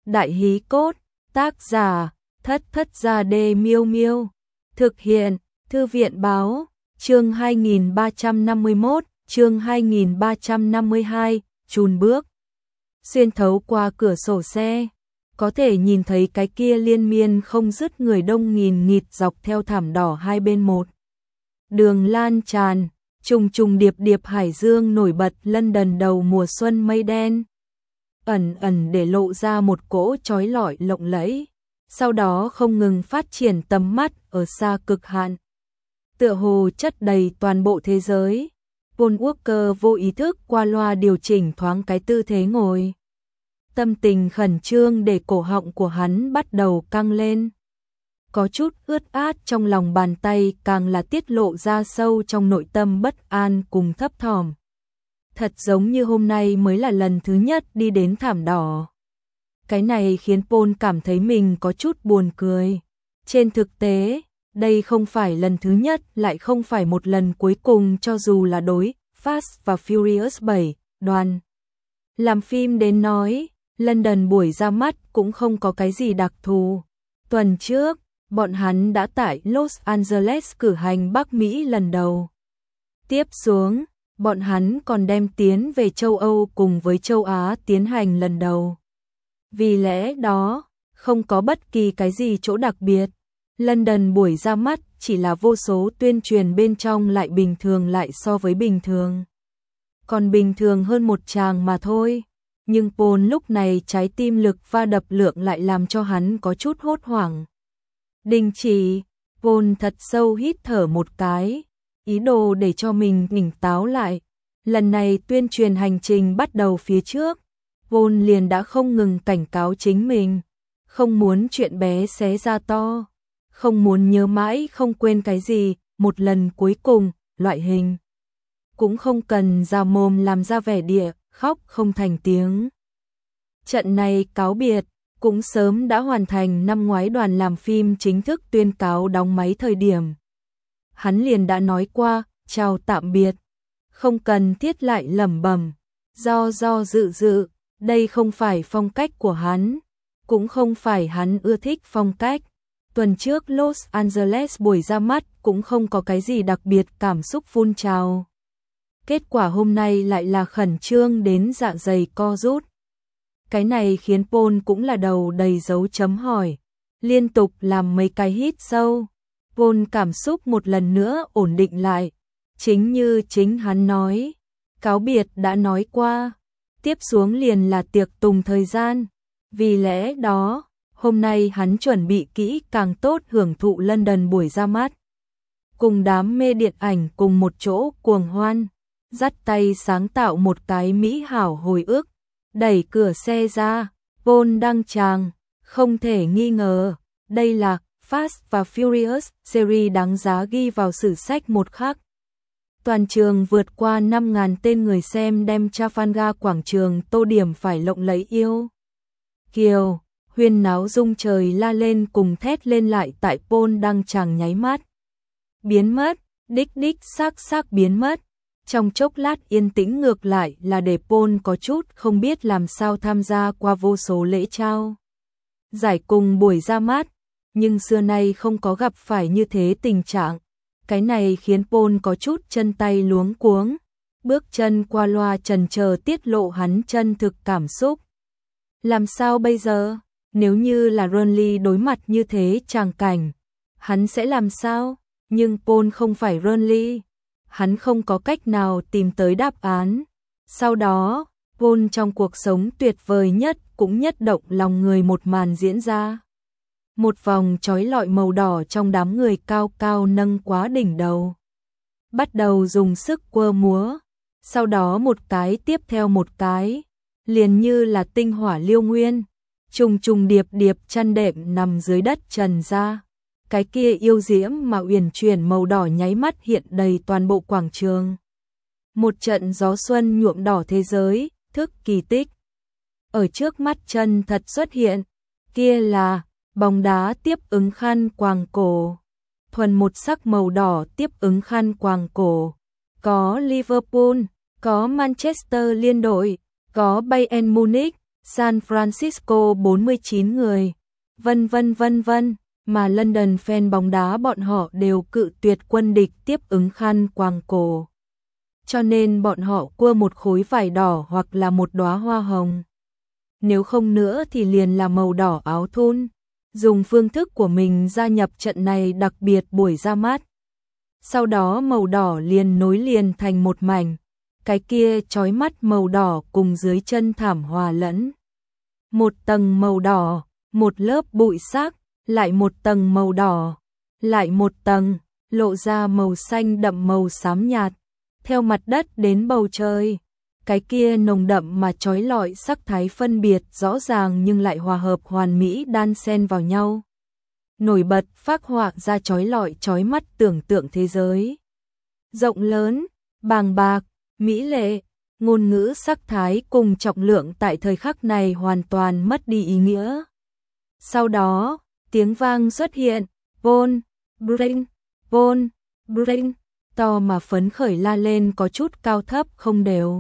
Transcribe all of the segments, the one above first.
Đại hí cốt, tác giả, Thất Thất Gia Đê Miêu Miêu. Thực hiện, Thư viện báo, chương 2351, chương 2352, chùn bước. Xuyên thấu qua cửa sổ xe, có thể nhìn thấy cái kia liên miên không dứt người đông nghìn nghịt dọc theo thảm đỏ hai bên một đường lan tràn, trùng trùng điệp điệp hải dương nổi bật London đầu mùa xuân mây đen. Ẩn ẩn để lộ ra một cỗ chói lọi lộng lẫy, sau đó không ngừng phát triển tầm mắt ở xa cực hạn. Tựa hồ chất đầy toàn bộ thế giới. Paul Walker vô ý thức qua loa điều chỉnh thoáng cái tư thế ngồi. Tâm tình khẩn trương để cổ họng của hắn bắt đầu căng lên. Có chút ướt át trong lòng bàn tay càng là tiết lộ ra sâu trong nội tâm bất an cùng thấp thỏm. Thật giống như hôm nay mới là lần thứ nhất đi đến thảm đỏ. Cái này khiến Paul cảm thấy mình có chút buồn cười. Trên thực tế, đây không phải lần thứ nhất, lại không phải một lần cuối cùng, cho dù là đối Fast và Furious 7, đoàn làm phim đến nói, London buổi ra mắt cũng không có cái gì đặc thù. Tuần trước, bọn hắn đã tại Los Angeles cử hành Bắc Mỹ lần đầu. Tiếp xuống, bọn hắn còn đem tiến về châu Âu cùng với châu Á tiến hành lần đầu. Vì lẽ đó, không có bất kỳ cái gì chỗ đặc biệt. London buổi ra mắt chỉ là vô số tuyên truyền bên trong lại bình thường, lại so với bình thường còn bình thường hơn một tràng mà thôi. Nhưng Paul lúc này trái tim lực va đập lượng lại làm cho hắn có chút hốt hoảng. Đình chỉ, Paul thật sâu hít thở một cái, ý đồ để cho mình tỉnh táo lại. Lần này tuyên truyền hành trình bắt đầu phía trước, Paul liền đã không ngừng cảnh cáo chính mình, không muốn chuyện bé xé ra to, không muốn nhớ mãi không quên cái gì, một lần cuối cùng, loại hình. Cũng không cần ra mồm làm ra vẻ địa, khóc không thành tiếng. Trận này cáo biệt, cũng sớm đã hoàn thành. Năm ngoái đoàn làm phim chính thức tuyên cáo đóng máy thời điểm. Hắn liền đã nói qua, chào tạm biệt. Không cần thiết lại lẩm bẩm, do dự, đây không phải phong cách của hắn, cũng không phải hắn ưa thích phong cách. Tuần trước Los Angeles buổi ra mắt cũng không có cái gì đặc biệt, cảm xúc phun trào. Kết quả hôm nay lại là khẩn trương đến dạ dày co rút. Cái này khiến Paul cũng là đầu đầy dấu chấm hỏi. Liên tục làm mấy cái hít sâu, Paul cảm xúc một lần nữa ổn định lại. Chính như chính hắn nói, cáo biệt đã nói qua, tiếp xuống liền là tiệc tùng thời gian. Vì lẽ đó, hôm nay hắn chuẩn bị kỹ càng tốt hưởng thụ London buổi ra mắt. Cùng đám mê điện ảnh cùng một chỗ cuồng hoan, dắt tay sáng tạo một cái mỹ hảo hồi ức. Đẩy cửa xe ra, Paul đăng tràng, không thể nghi ngờ, đây là Fast và Furious, series đáng giá ghi vào sử sách một khắc. Toàn trường vượt qua 5.000 tên người xem đem Trafalgar quảng trường tô điểm phải lộng lẫy yêu kiều, huyên náo rung trời la lên cùng thét lên lại tại Paul đăng tràng nháy mắt. Biến mất, đích xác biến mất. Trong chốc lát yên tĩnh ngược lại là để Paul có chút không biết làm sao tham gia qua vô số lễ trao giải cùng buổi ra mắt, nhưng xưa nay không có gặp phải như thế tình trạng. Cái này khiến Paul có chút chân tay luống cuống, bước chân qua loa chần chờ tiết lộ hắn chân thực cảm xúc. Làm sao bây giờ? Nếu như là Ronly đối mặt như thế tràng cảnh, hắn sẽ làm sao? Nhưng Paul không phải Ronly, hắn không có cách nào tìm tới đáp án. Sau đó, Paul trong cuộc sống tuyệt vời nhất cũng nhất động lòng người một màn diễn ra. Một vòng chói lọi màu đỏ trong đám người cao cao nâng quá đỉnh đầu. Bắt đầu dùng sức quơ múa, sau đó một cái tiếp theo một cái, liền như là tinh hỏa liêu nguyên, trùng điệp chăn đệm nằm dưới đất trần ra. Cái kia yêu diễm mà uyển chuyển màu đỏ nháy mắt hiện đầy toàn bộ quảng trường. Một trận gió xuân nhuộm đỏ thế giới, thức kỳ tích. Ở trước mắt chân thật xuất hiện, kia là bóng đá tiếp ứng khăn quàng cổ. Thuần một sắc màu đỏ tiếp ứng khăn quàng cổ. Có Liverpool, có Manchester liên đội, có Bayern Munich, San Francisco 49 người, vân vân vân vân, mà London fan bóng đá bọn họ đều cự tuyệt quân địch tiếp ứng khăn quàng cổ. Cho nên bọn họ cua một khối vải đỏ hoặc là một đóa hoa hồng. Nếu không nữa thì liền là màu đỏ áo thun, dùng phương thức của mình gia nhập trận này đặc biệt buổi ra mắt. Sau đó màu đỏ liền nối liền thành một mảnh, cái kia chói mắt màu đỏ cùng dưới chân thảm hòa lẫn. Một tầng màu đỏ, một lớp bụi xác, lại một tầng màu đỏ, lại một tầng, lộ ra màu xanh đậm màu xám nhạt, theo mặt đất đến bầu trời. Cái kia nồng đậm mà chói lọi sắc thái phân biệt rõ ràng nhưng lại hòa hợp hoàn mỹ đan xen vào nhau. Nổi bật phác họa ra chói lọi chói mắt tưởng tượng thế giới. Rộng lớn, bàng bạc, mỹ lệ, ngôn ngữ sắc thái cùng trọng lượng tại thời khắc này hoàn toàn mất đi ý nghĩa. Sau đó, tiếng vang xuất hiện, Von Brain, Von Brain, to mà phấn khởi la lên có chút cao thấp không đều.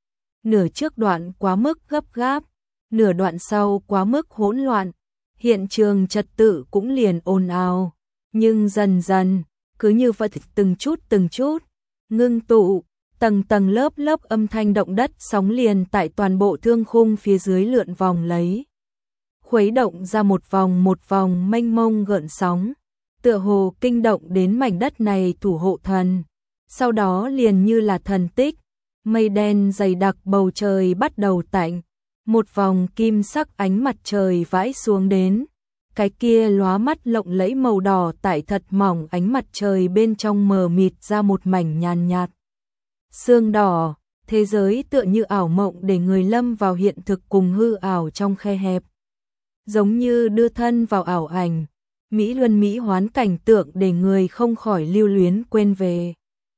Nửa trước đoạn quá mức gấp gáp, nửa đoạn sau quá mức hỗn loạn, hiện trường trật tự cũng liền ồn ào, nhưng dần dần, cứ như vậy từng chút, ngưng tụ, tầng tầng lớp lớp âm thanh động đất sóng liền tại toàn bộ thương khung phía dưới lượn vòng lấy. Khuấy động ra một vòng mênh mông gợn sóng, tựa hồ kinh động đến mảnh đất này thủ hộ thần. Sau đó liền như là thần tích, mây đen dày đặc bầu trời bắt đầu tạnh, một vòng kim sắc ánh mặt trời vãi xuống đến, cái kia lóa mắt lộng lẫy màu đỏ tại thật mỏng ánh mặt trời bên trong mờ mịt ra một mảnh nhàn nhạt. Sương đỏ, thế giới tựa như ảo mộng để người lâm vào hiện thực cùng hư ảo trong khe hẹp. Giống như đưa thân vào ảo ảnh, mỹ luân mỹ hoán cảnh tượng để người không khỏi lưu luyến quên về.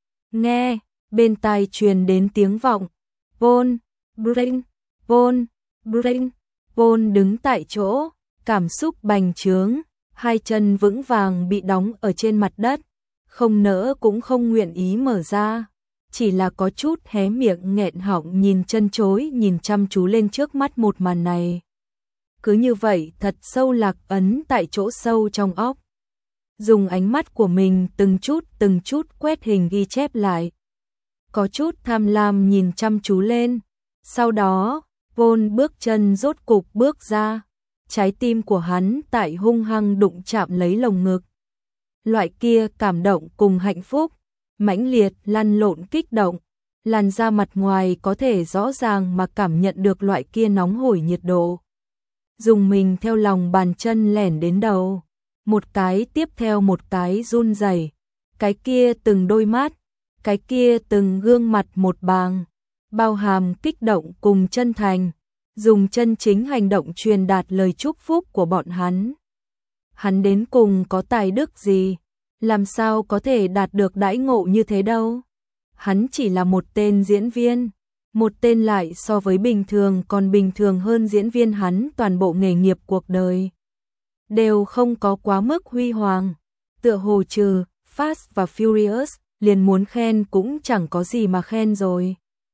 Nghe, bên tai truyền đến tiếng vọng, Von Brain, Von Brain, Von đứng tại chỗ, cảm xúc bành trướng, hai chân vững vàng bị đóng ở trên mặt đất, không nỡ cũng không nguyện ý mở ra, chỉ là có chút hé miệng nghẹn họng nhìn chân chối nhìn chăm chú lên trước mắt một màn này. Cứ như vậy thật sâu lạc ấn tại chỗ sâu trong óc. Dùng ánh mắt của mình từng chút quét hình ghi chép lại. Có chút tham lam nhìn chăm chú lên. Sau đó, Von bước chân rốt cục bước ra. Trái tim của hắn tại hung hăng đụng chạm lấy lồng ngực. Loại kia cảm động cùng hạnh phúc, mãnh liệt lăn lộn kích động. Làn da mặt ngoài có thể rõ ràng mà cảm nhận được loại kia nóng hổi nhiệt độ. Dùng mình theo lòng bàn chân lẻn đến đầu. Một cái tiếp theo một cái run rẩy, cái kia từng đôi mắt, cái kia từng gương mặt một bàng, bao hàm kích động cùng chân thành, dùng chân chính hành động truyền đạt lời chúc phúc của bọn hắn. Hắn đến cùng có tài đức gì, làm sao có thể đạt được đãi ngộ như thế đâu. Hắn chỉ là một tên diễn viên, một tên lại so với bình thường còn bình thường hơn diễn viên hắn toàn bộ nghề nghiệp cuộc đời. Đều không có quá mức huy hoàng, tựa hồ trừ Fast và Furious, liền muốn khen cũng chẳng có gì mà khen rồi.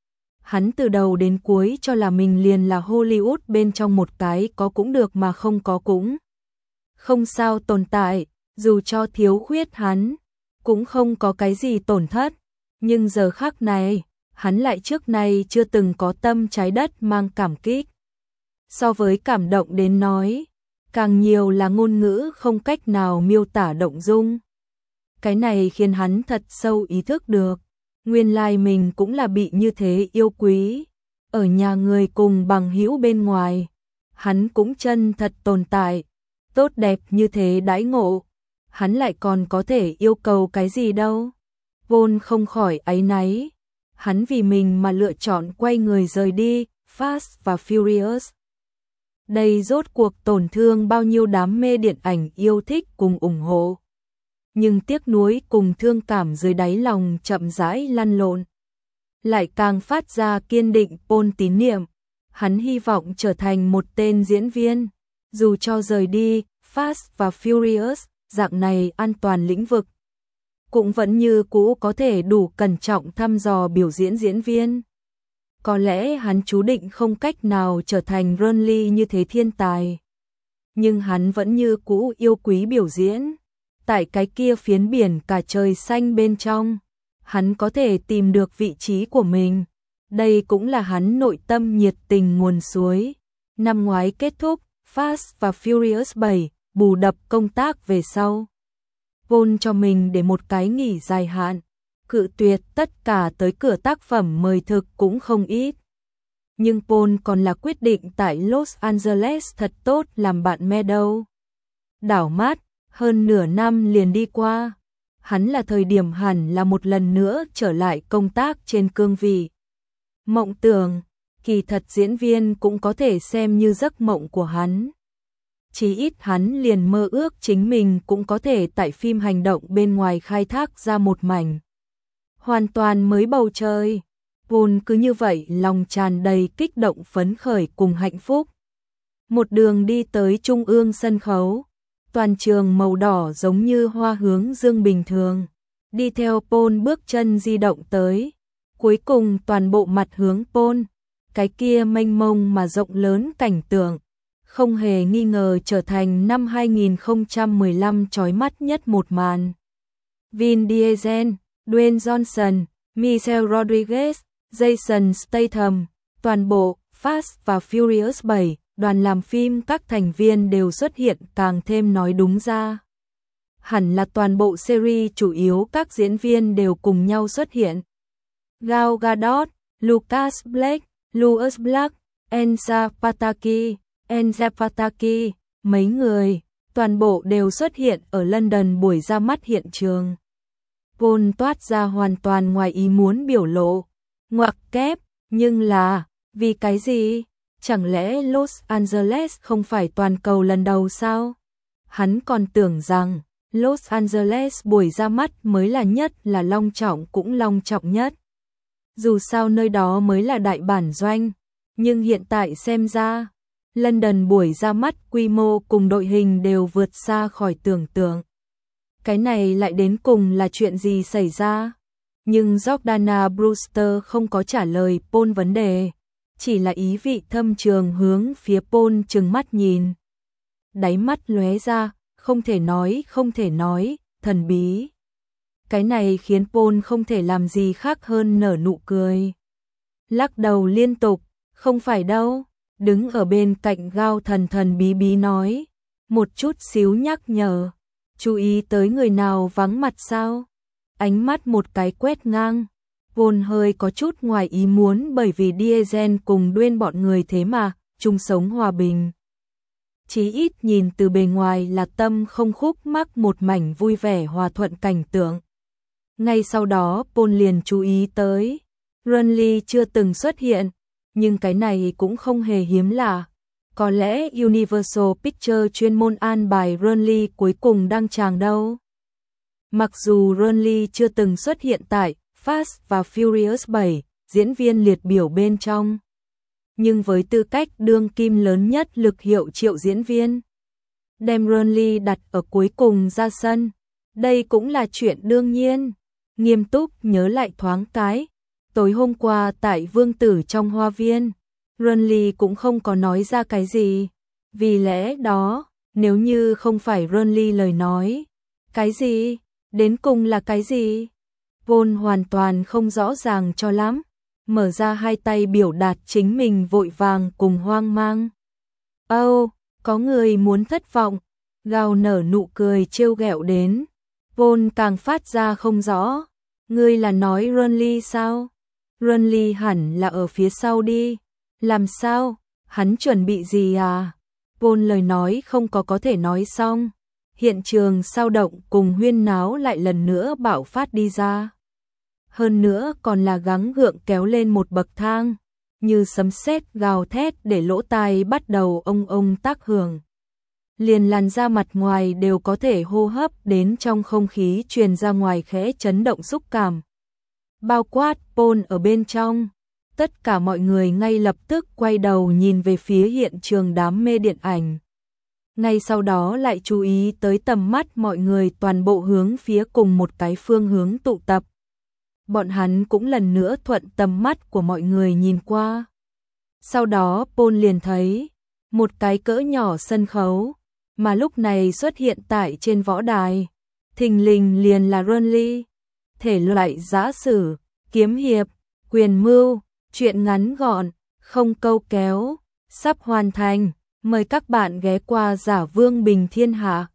Hắn từ đầu đến cuối cho là mình liền là Hollywood bên trong một cái có cũng được mà không có cũng không sao tồn tại, dù cho thiếu khuyết hắn, cũng không có cái gì tổn thất. Nhưng giờ khắc này, hắn lại trước nay chưa từng có tâm trái đất mang cảm kích. So với cảm động đến nói, càng nhiều là ngôn ngữ không cách nào miêu tả động dung. Cái này khiến hắn thật sâu ý thức được, nguyên lai mình cũng là bị như thế yêu quý. Ở nhà người cùng bằng hữu bên ngoài, hắn cũng chân thật tồn tại, tốt đẹp như thế đãi ngộ. Hắn lại còn có thể yêu cầu cái gì đâu. Vốn không khỏi áy náy, hắn vì mình mà lựa chọn quay người rời đi, Fast và Furious. Đây rốt cuộc tổn thương bao nhiêu đám mê điện ảnh yêu thích cùng ủng hộ. Nhưng tiếc nuối cùng thương cảm dưới đáy lòng chậm rãi lăn lộn. Lại càng phát ra kiên định Paul tín niệm. Hắn hy vọng trở thành một tên diễn viên. Dù cho rời đi, Fast và Furious, dạng này an toàn lĩnh vực. Cũng vẫn như cũ có thể đủ cẩn trọng thăm dò biểu diễn diễn viên. Có lẽ hắn chú định không cách nào trở thành Renly như thế thiên tài. Nhưng hắn vẫn như cũ yêu quý biểu diễn. Tại cái kia phiến biển cả trời xanh bên trong, hắn có thể tìm được vị trí của mình. Đây cũng là hắn nội tâm nhiệt tình nguồn suối. Năm ngoái kết thúc Fast và Furious 7, bù đắp công tác về sau. Paul cho mình để một cái nghỉ dài hạn, cự tuyệt tất cả tới cửa tác phẩm mời thực cũng không ít. Nhưng Paul còn là quyết định tại Los Angeles thật tốt làm bạn Meadow. Đảo mắt, hơn nửa năm liền đi qua. Hắn là thời điểm hẳn là một lần nữa trở lại công tác trên cương vị. Mộng tưởng, kỳ thật diễn viên cũng có thể xem như giấc mộng của hắn. Chí ít hắn liền mơ ước chính mình cũng có thể tại phim hành động bên ngoài khai thác ra một mảnh hoàn toàn mới bầu trời. Paul cứ như vậy lòng tràn đầy kích động phấn khởi cùng hạnh phúc. Một đường đi tới trung ương sân khấu, toàn trường màu đỏ giống như hoa hướng dương bình thường. Đi theo Paul bước chân di động tới, cuối cùng toàn bộ mặt hướng Paul, cái kia mênh mông mà rộng lớn cảnh tượng, không hề nghi ngờ trở thành năm 2015 chói mắt nhất một màn. Vin Diesel, Dwayne Johnson, Michelle Rodriguez, Jason Statham, toàn bộ Fast và Furious 7, đoàn làm phim các thành viên đều xuất hiện, càng thêm nói đúng ra. Hẳn là toàn bộ series chủ yếu các diễn viên đều cùng nhau xuất hiện. Gal Gadot, Lucas Black, Louis Black, Enza Pataki, mấy người, toàn bộ đều xuất hiện ở London buổi ra mắt hiện trường. Paul toát ra hoàn toàn ngoài ý muốn biểu lộ, ngoặc kép, nhưng là, vì cái gì? Chẳng lẽ Los Angeles không phải toàn cầu lần đầu sao? Hắn còn tưởng rằng Los Angeles buổi ra mắt mới là nhất, là long trọng cũng long trọng nhất. Dù sao nơi đó mới là đại bản doanh, nhưng hiện tại xem ra, London buổi ra mắt quy mô cùng đội hình đều vượt xa khỏi tưởng tượng. Cái này lại đến cùng là chuyện gì xảy ra? Nhưng Jordana Brewster không có trả lời Paul vấn đề, chỉ là ý vị thâm trường hướng phía Paul trừng mắt nhìn. Đáy mắt lóe ra, không thể nói, thần bí. Cái này khiến Paul không thể làm gì khác hơn nở nụ cười. Lắc đầu liên tục, không phải đâu, đứng ở bên cạnh Gal thần bí bí nói, một chút xíu nhắc nhở, chú ý tới người nào vắng mặt sao? Ánh mắt một cái quét ngang, Paul hơi có chút ngoài ý muốn bởi vì Diesel cùng Dwayne bọn người thế mà, chung sống hòa bình. Chí ít nhìn từ bề ngoài là tâm không khúc mắc, một mảnh vui vẻ hòa thuận cảnh tượng. Ngay sau đó Paul liền chú ý tới, Renly chưa từng xuất hiện, nhưng cái này cũng không hề hiếm lạ. Có lẽ Universal Pictures chuyên môn an bài Renly cuối cùng đăng tràng đâu. Mặc dù Renly chưa từng xuất hiện tại Fast và Furious 7, diễn viên liệt biểu bên trong, nhưng với tư cách đương kim lớn nhất lực hiệu triệu diễn viên, đem Renly đặt ở cuối cùng ra sân, đây cũng là chuyện đương nhiên. Nghiêm túc nhớ lại thoáng cái, tối hôm qua tại Vương Tử trong hoa viên, Renly cũng không có nói ra cái gì. Vì lẽ đó, nếu như không phải Renly lời nói, cái gì? Đến cùng là cái gì? Paul hoàn toàn không rõ ràng cho lắm, mở ra hai tay biểu đạt chính mình vội vàng cùng hoang mang. Có người muốn thất vọng. Gal nở nụ cười trêu ghẹo đến. Paul càng phát ra không rõ. Ngươi là nói Renly sao? Renly hẳn là ở phía sau đi. Làm sao? Hắn chuẩn bị gì à? Paul lời nói không có thể nói xong. Hiện trường sao động cùng huyên náo lại lần nữa bạo phát đi ra. Hơn nữa còn là gắng gượng kéo lên một bậc thang, như sấm sét gào thét để lỗ tai bắt đầu ông tác hưởng. Liền làn da mặt ngoài đều có thể hô hấp đến trong không khí truyền ra ngoài khẽ chấn động xúc cảm. Bao quát Paul ở bên trong, tất cả mọi người ngay lập tức quay đầu nhìn về phía hiện trường đám mê điện ảnh. Ngay sau đó lại chú ý tới tầm mắt mọi người toàn bộ hướng phía cùng một cái phương hướng tụ tập. bọn hắn cũng lần nữa thuận tầm mắt của mọi người nhìn qua. Sau đó Paul liền thấy một cái cỡ nhỏ sân khấu, mà lúc này xuất hiện tại trên võ đài. Thình lình liền là Renly, thể loại giã sử, kiếm hiệp, quyền mưu, truyện ngắn gọn, không câu kéo, sắp hoàn thành. Mời các bạn ghé qua Giả Vương Bình Thiên Hạ.